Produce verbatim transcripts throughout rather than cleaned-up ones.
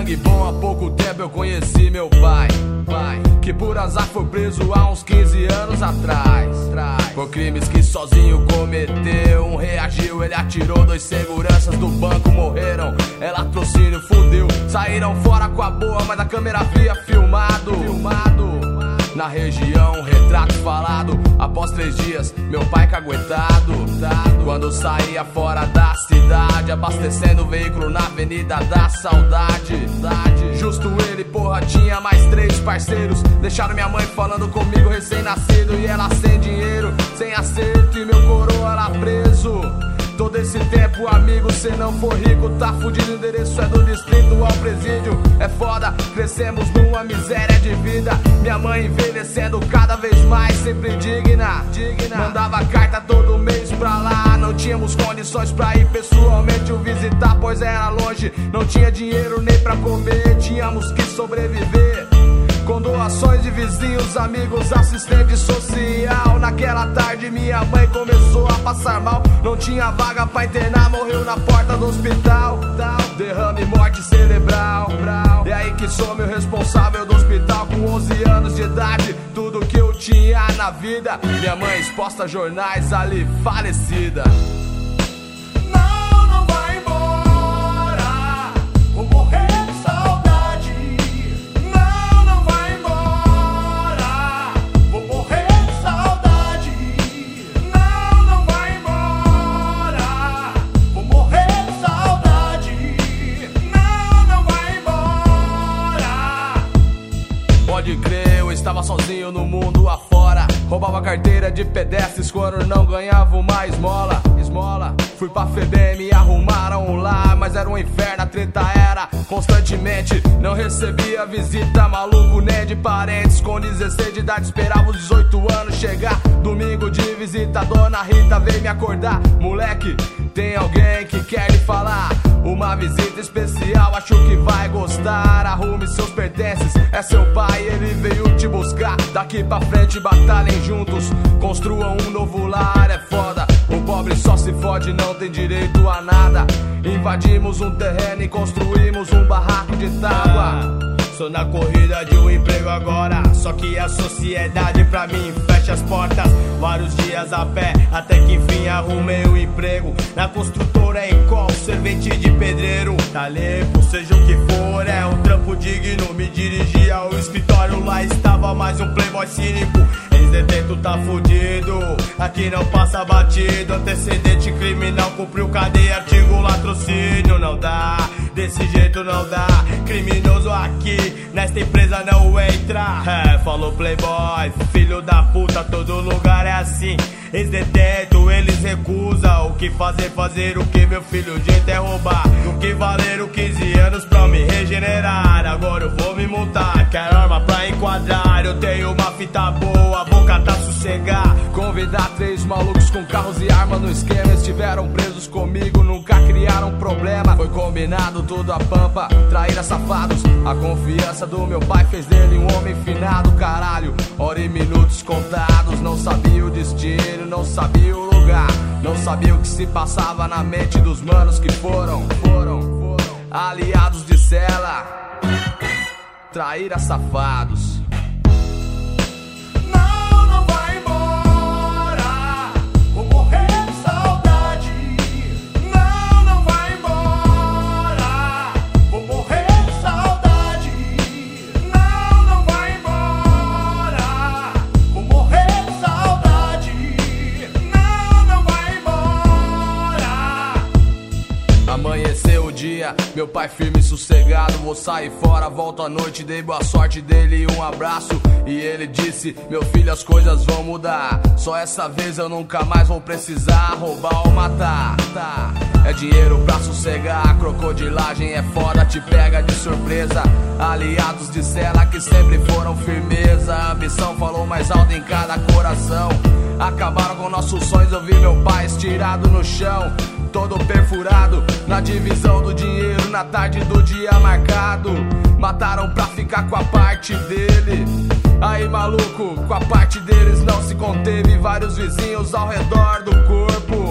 sangue bom, há pouco tempo eu conheci meu pai, pai, que por azar foi preso há uns quinze anos atrás, por crimes que sozinho cometeu. Um reagiu, ele atirou, dois seguranças do banco morreram. É latrocínio, fudeu, saíram fora com a boa, mas a câmera fria filmado, filmado. Na região, um retrato falado. Após três dias, meu pai caguetado. Quando saía fora da cidade, abastecendo o veículo na Avenida da Saudade. Justo ele, porra, tinha mais três parceiros. Deixaram minha mãe falando comigo recém-nascido, e ela sem dinheiro, sem acerto, e meu coroa lá preso. Todo esse tempo, amigo, se não for rico, tá fudido. O endereço é do distrito ao presídio. É foda, crescemos numa miséria de vida. Minha mãe envelhecendo cada vez mais, sempre digna, digna. Mandava carta todo mês pra lá. Não tínhamos condições pra ir pessoalmente o visitar, pois era longe. Não tinha dinheiro nem pra comer, tínhamos que sobreviver com doações de vizinhos, amigos, assistente social. Naquela tarde minha mãe começou a passar mal. Não tinha vaga pra internar, morreu na porta do hospital. Derrame, morte cerebral. E aí que sou meu responsável do hospital. Com onze anos de idade, tudo que eu tinha na vida. Minha mãe exposta a jornais, ali falecida. Pode crer, eu estava sozinho no mundo afora. Roubava carteira de pedestres quando não ganhava uma esmola, esmola. Fui pra FEBEM, me arrumaram lá, mas era um inferno, a treta era constantemente. Não recebia visita, maluco, nem de parentes. Com dezesseis de idade esperava os dezoito anos chegar. Domingo de visita, dona Rita veio me acordar. Moleque, tem alguém que quer lhe falar. Uma visita especial, acho que vai gostar. Arrume seus pertences, é seu pai, ele veio te buscar. Daqui pra frente batalhem juntos, construam um novo lar. É foda, o pobre só se fode, não tem direito a nada. Invadimos um terreno e construímos um barraco de tábua. Sou na corrida de um emprego agora, só que a sociedade pra mim fecha as portas. Vários dias a pé, até que enfim arrumei um emprego na construtora Encol, servente de pedreiro. Tá limpo, seja o que for, é um trampo digno. Me dirigi ao escritório, lá estava mais um playboy cínico. Ex-detento tá fudido, aqui não passa batido. Antecedente criminal, cumpriu cadeia, artigo latrocínio. Não dá, desse jeito não dá. Criminoso aqui, nesta empresa não entra. É, falou playboy, filho da puta, todo lugar é assim. Ex-detento, eles recusam. O que fazer, fazer o que, meu filho, o jeito é roubar. Do que valeram quinze anos pra me regenerar. Agora eu vou me montar, quero arma pra enquadrar. Eu tenho uma fita boa, vou catar sossegar. Convidar três malucos com carros e armas no esquema. Estiveram presos comigo, nunca criaram problema. Foi combinado tudo a pampa, traíra safados. A confiança do meu pai fez dele um homem finado. Caralho, hora e minutos contados. Não sabia o destino, não sabia o lugar, não sabia o que se passava na mente dos manos que foram, foram, foram aliados de cela, traíra safados. Amanheceu o dia, meu pai firme e sossegado. Vou sair fora, volto à noite, dei boa sorte dele e um abraço. E ele disse, meu filho, as coisas vão mudar. Só essa vez eu nunca mais vou precisar roubar ou matar. Tá. É dinheiro pra sossegar, crocodilagem é foda, te pega de surpresa. Aliados de cela que sempre foram firmeza. A ambição falou mais alto em cada coração. Acabaram com nossos sonhos, eu vi meu pai estirado no chão, todo perfurado, na divisão do dinheiro, na tarde do dia marcado. Mataram pra ficar com a parte dele. Aí maluco, com a parte deles não se conteve. Vários vizinhos ao redor do corpo.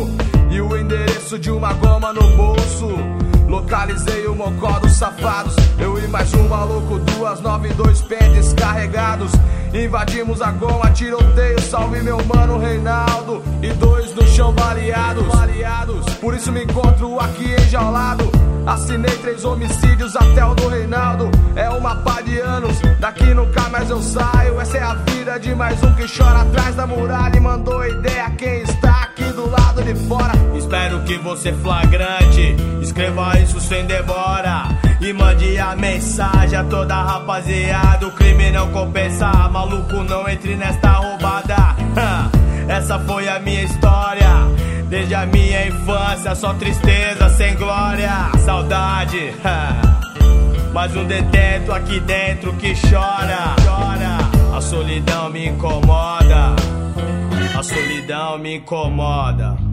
e o endereço de uma goma no bolso. Localizei o mocó dos safados, eu e mais um maluco, duas nove e dois pentes carregados. Invadimos a goma, tiroteio, salve meu mano Reinaldo, e dois no chão baleados. Por isso me encontro aqui enjaulado. Assinei três homicídios até o do Reinaldo. É uma pá de anos, daqui nunca mais eu saio. Essa é a vida de mais um que chora atrás da muralha. E mandou ideia quem está aqui do lado de fora. Espero que você flagrante escreva isso sem demora e mande a mensagem a toda a rapaziada. O crime não compensa, maluco, não entre nesta roubada. Essa foi a minha história, desde a minha infância, só tristeza sem glória. Saudade, mais um detento aqui dentro que chora. A solidão me incomoda, a solidão me incomoda.